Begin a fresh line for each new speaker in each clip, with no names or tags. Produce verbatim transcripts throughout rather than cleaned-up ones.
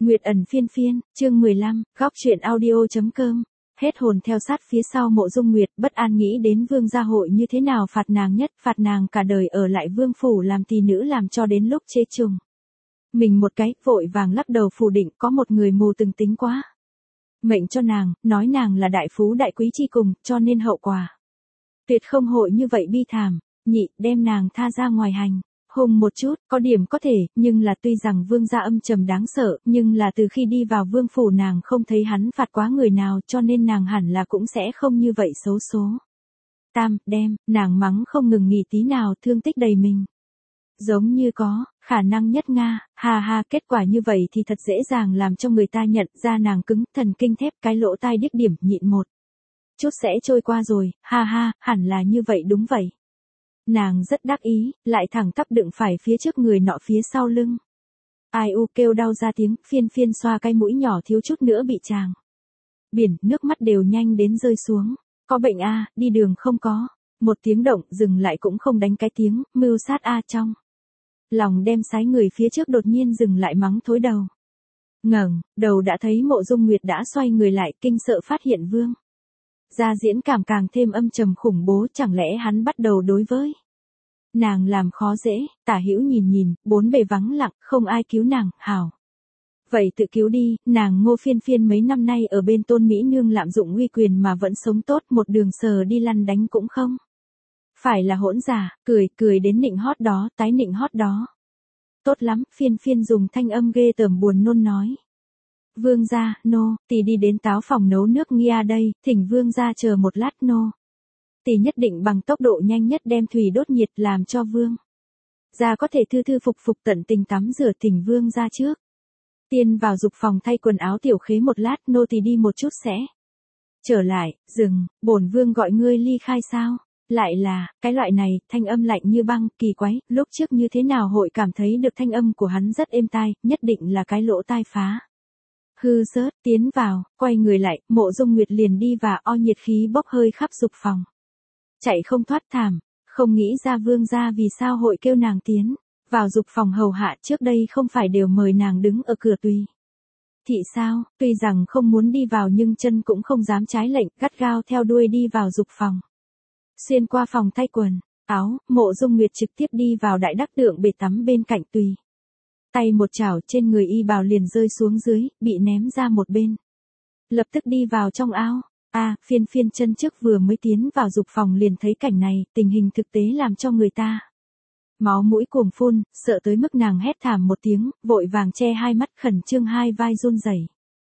Nguyệt ẩn phiên phiên, chương mười lăm, góc truyện audio.com. Hết hồn theo sát phía sau Mộ Dung Nguyệt, bất an nghĩ đến Vương gia hội như thế nào phạt nàng nhất, phạt nàng cả đời ở lại vương phủ làm tỷ nữ làm cho đến lúc chế trùng. Mình một cái, vội vàng lắc đầu phủ định, có một người mù từng tính quá. Mệnh cho nàng, nói nàng là đại phú đại quý chi cùng, cho nên hậu quả. Tuyệt không hội như vậy bi thảm, nhị, đem nàng tha ra ngoài hành. Hùng một chút, có điểm có thể, nhưng là tuy rằng vương gia âm trầm đáng sợ, nhưng là từ khi đi vào vương phủ nàng không thấy hắn phạt quá người nào cho nên nàng hẳn là cũng sẽ không như vậy xấu số. Tam, đem, nàng mắng không ngừng nghỉ tí nào, thương tích đầy mình. Giống như có, khả năng nhất Nga, ha ha, kết quả như vậy thì thật dễ dàng làm cho người ta nhận ra nàng cứng, thần kinh thép, cái lỗ tai điếc điểm, nhịn một chút sẽ trôi qua rồi, ha ha, hẳn là như vậy đúng vậy. Nàng rất đắc ý, lại thẳng tắp đựng phải phía trước người nọ phía sau lưng. Ai u kêu đau ra tiếng, phiên phiên xoa cái mũi nhỏ thiếu chút nữa bị tràng. Biển, nước mắt đều nhanh đến rơi xuống. Có bệnh a, à, đi đường không có. Một tiếng động, dừng lại cũng không đánh cái tiếng, mưu sát a à trong. Lòng đem sái người phía trước đột nhiên dừng lại mắng thối đầu. Ngẩng, đầu đã thấy Mộ Dung Nguyệt đã xoay người lại, kinh sợ phát hiện vương. Gia diễn cảm càng thêm âm trầm khủng bố, chẳng lẽ hắn bắt đầu đối với nàng làm khó dễ. Tả Hữu nhìn nhìn, bốn bề vắng lặng, không ai cứu nàng, hảo. Vậy tự cứu đi, nàng Ngô Phiên Phiên mấy năm nay ở bên Tôn Mỹ Nương lạm dụng uy quyền mà vẫn sống tốt, một đường sờ đi lăn đánh cũng không. Phải là hỗn giả, cười, cười đến nịnh hót đó, tái nịnh hót đó. Tốt lắm, Phiên Phiên dùng thanh âm ghê tởm buồn nôn nói. Vương gia, nô, tỷ đi đến táo phòng nấu nước nghia đây, thỉnh vương gia chờ một lát nô. Tỷ nhất định bằng tốc độ nhanh nhất đem thủy đốt nhiệt làm cho vương gia có thể thư thư phục phục tận tình tắm rửa, thỉnh vương gia trước. Tiên vào dục phòng thay quần áo tiểu khế một lát, nô tỷ đi một chút sẽ trở lại. Dừng, bổn vương gọi ngươi ly khai sao? Lại là, cái loại này, thanh âm lạnh như băng, kỳ quái, lúc trước như thế nào hội cảm thấy được thanh âm của hắn rất êm tai, nhất định là cái lỗ tai phá. Hư rớt, tiến vào, quay người lại, Mộ Dung Nguyệt liền đi và o nhiệt khí bốc hơi khắp dục phòng. Chạy không thoát thảm, không nghĩ ra vương gia vì sao hội kêu nàng tiến vào dục phòng hầu hạ, trước đây không phải đều mời nàng đứng ở cửa tùy thị sao, tuy rằng không muốn đi vào nhưng chân cũng không dám trái lệnh, gắt gao theo đuôi đi vào dục phòng. Xuyên qua phòng thay quần áo, Mộ Dung Nguyệt trực tiếp đi vào đại đắc tượng bể tắm bên cạnh tùy. Tay một chảo trên người y bào liền rơi xuống dưới, bị ném ra một bên. Lập tức đi vào trong ao. A, à, Phiên Phiên chân trước vừa mới tiến vào dục phòng liền thấy cảnh này, tình hình thực tế làm cho người ta máu mũi cuồng phun, sợ tới mức nàng hét thảm một tiếng, vội vàng che hai mắt, khẩn trương hai vai run rẩy.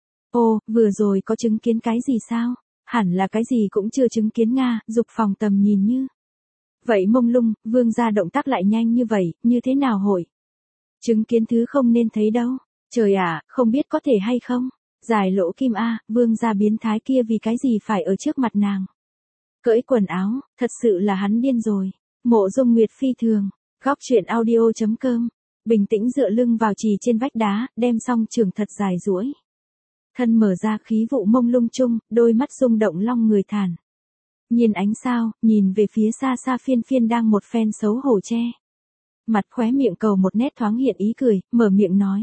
Ô, vừa rồi có chứng kiến cái gì sao? Hẳn là cái gì cũng chưa chứng kiến Nga, dục phòng tầm nhìn như vậy mông lung, vương gia động tác lại nhanh như vậy, như thế nào hội chứng kiến thứ không nên thấy đâu. Trời ạ, à, không biết có thể hay không. Giải lỗ kim a, vương gia biến thái kia vì cái gì phải ở trước mặt nàng cởi quần áo, thật sự là hắn điên rồi. Mộ Dung Nguyệt phi thường, góc truyện audio.com. Bình tĩnh dựa lưng vào chì trên vách đá, đem song trường thật dài duỗi thân mở ra, khí vụ mông lung chung, đôi mắt rung động long người thản. Nhìn ánh sao, nhìn về phía xa xa Phiên Phiên đang một phen xấu hổ che mặt, khóe miệng cầu một nét thoáng hiện ý cười, mở miệng nói.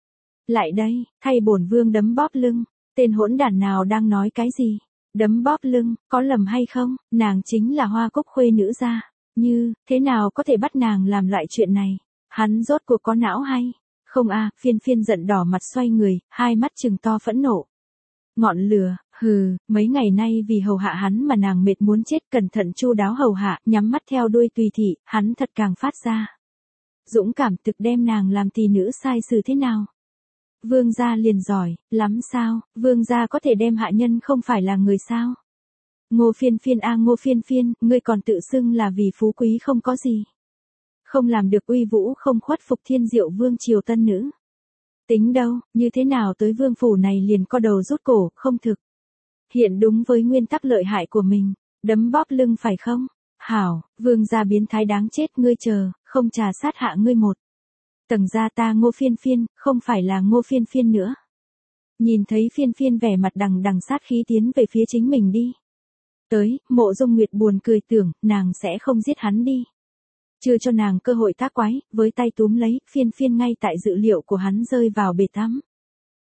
Lại đây, thay bổn vương đấm bóp lưng. Tên hỗn đản nào đang nói cái gì? Đấm bóp lưng, có lầm hay không? Nàng chính là Hoa Cúc khuê nữ gia. Như, thế nào có thể bắt nàng làm loại chuyện này? Hắn rốt cuộc có não hay? Không a, à, Phiên Phiên giận đỏ mặt xoay người, hai mắt trừng to phẫn nộ. Ngọn lửa, hừ, mấy ngày nay vì hầu hạ hắn mà nàng mệt muốn chết, cẩn thận chu đáo hầu hạ, nhắm mắt theo đuôi tùy thị, hắn thật càng phát ra dũng cảm, thực đem nàng làm tỷ nữ sai xử thế nào? Vương gia liền giỏi lắm sao? Vương gia có thể đem hạ nhân không phải là người sao? Ngô Phiên Phiên a, Ngô Phiên Phiên, ngươi còn tự xưng là vì phú quý không có gì, không làm được uy vũ không khuất phục thiên diệu vương triều tân nữ. Tính đâu, như thế nào tới vương phủ này liền co đầu rút cổ, không thực hiện đúng với nguyên tắc lợi hại của mình, đấm bóp lưng phải không? Hảo, vương gia biến thái đáng chết, ngươi chờ, không trà sát hạ ngươi một tầng ra ta Ngô Phiên Phiên, không phải là Ngô Phiên Phiên nữa. Nhìn thấy Phiên Phiên vẻ mặt đằng đằng sát khí tiến về phía chính mình đi tới, Mộ Dung Nguyệt buồn cười tưởng, nàng sẽ không giết hắn đi. Chưa cho nàng cơ hội tác quái, với tay túm lấy, Phiên Phiên ngay tại dự liệu của hắn rơi vào bể tắm.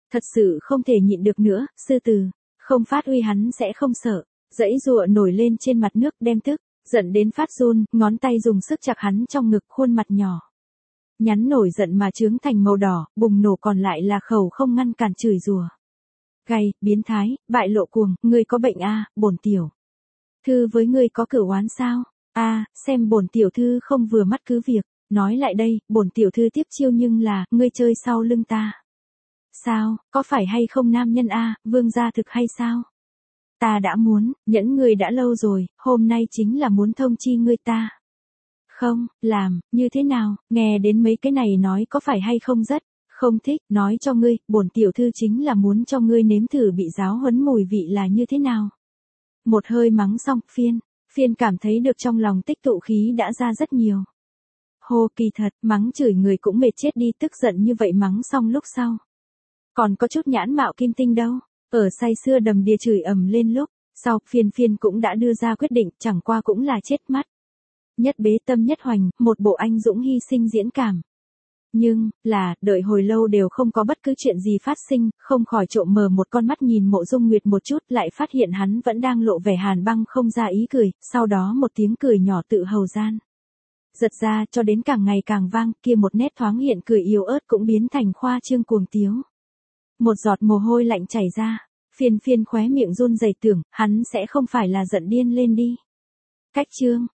Thật sự không thể nhịn được nữa, sư tử, không phát uy hắn sẽ không sợ, giãy giụa nổi lên trên mặt nước đem tức, giận đến phát run, ngón tay dùng sức chặt hắn trong ngực khuôn mặt nhỏ. Nhắn nổi giận mà trướng thành màu đỏ, bùng nổ còn lại là khẩu không ngăn cản chửi rủa. Gay, biến thái, bại lộ cuồng, ngươi có bệnh a, à, bổn tiểu thư với ngươi có cửu oán sao? A, à, xem bổn tiểu thư không vừa mắt cứ việc, nói lại đây, bổn tiểu thư tiếp chiêu nhưng là, ngươi chơi sau lưng ta. Sao, có phải hay không nam nhân a, à, vương gia thực hay sao? Ta đã muốn, nhẫn ngươi đã lâu rồi, hôm nay chính là muốn thông chi ngươi ta. Không, làm, như thế nào, nghe đến mấy cái này nói có phải hay không rất, không thích, nói cho ngươi, bổn tiểu thư chính là muốn cho ngươi nếm thử bị giáo huấn mùi vị là như thế nào. Một hơi mắng xong, phiên, phiên cảm thấy được trong lòng tích tụ khí đã ra rất nhiều. Hô kỳ thật, mắng chửi người cũng mệt chết đi, tức giận như vậy mắng xong lúc sau. Còn có chút nhãn mạo kim tinh đâu, ở say sưa đầm đìa chửi ầm lên lúc, sau phiên phiên cũng đã đưa ra quyết định, chẳng qua cũng là chết mắt. Nhất bế tâm nhất hoành, một bộ anh dũng hy sinh diễn cảm. Nhưng, là, đợi hồi lâu đều không có bất cứ chuyện gì phát sinh, không khỏi trộm mờ một con mắt nhìn Mộ Dung Nguyệt một chút, lại phát hiện hắn vẫn đang lộ vẻ hàn băng không ra ý cười, sau đó một tiếng cười nhỏ tự hầu gian. Giật ra cho đến càng ngày càng vang, kia một nét thoáng hiện cười yếu ớt cũng biến thành khoa trương cuồng tiếu. Một giọt mồ hôi lạnh chảy ra, phiên phiên khóe miệng run rẩy tưởng, hắn sẽ không phải là giận điên lên đi. Cách chương.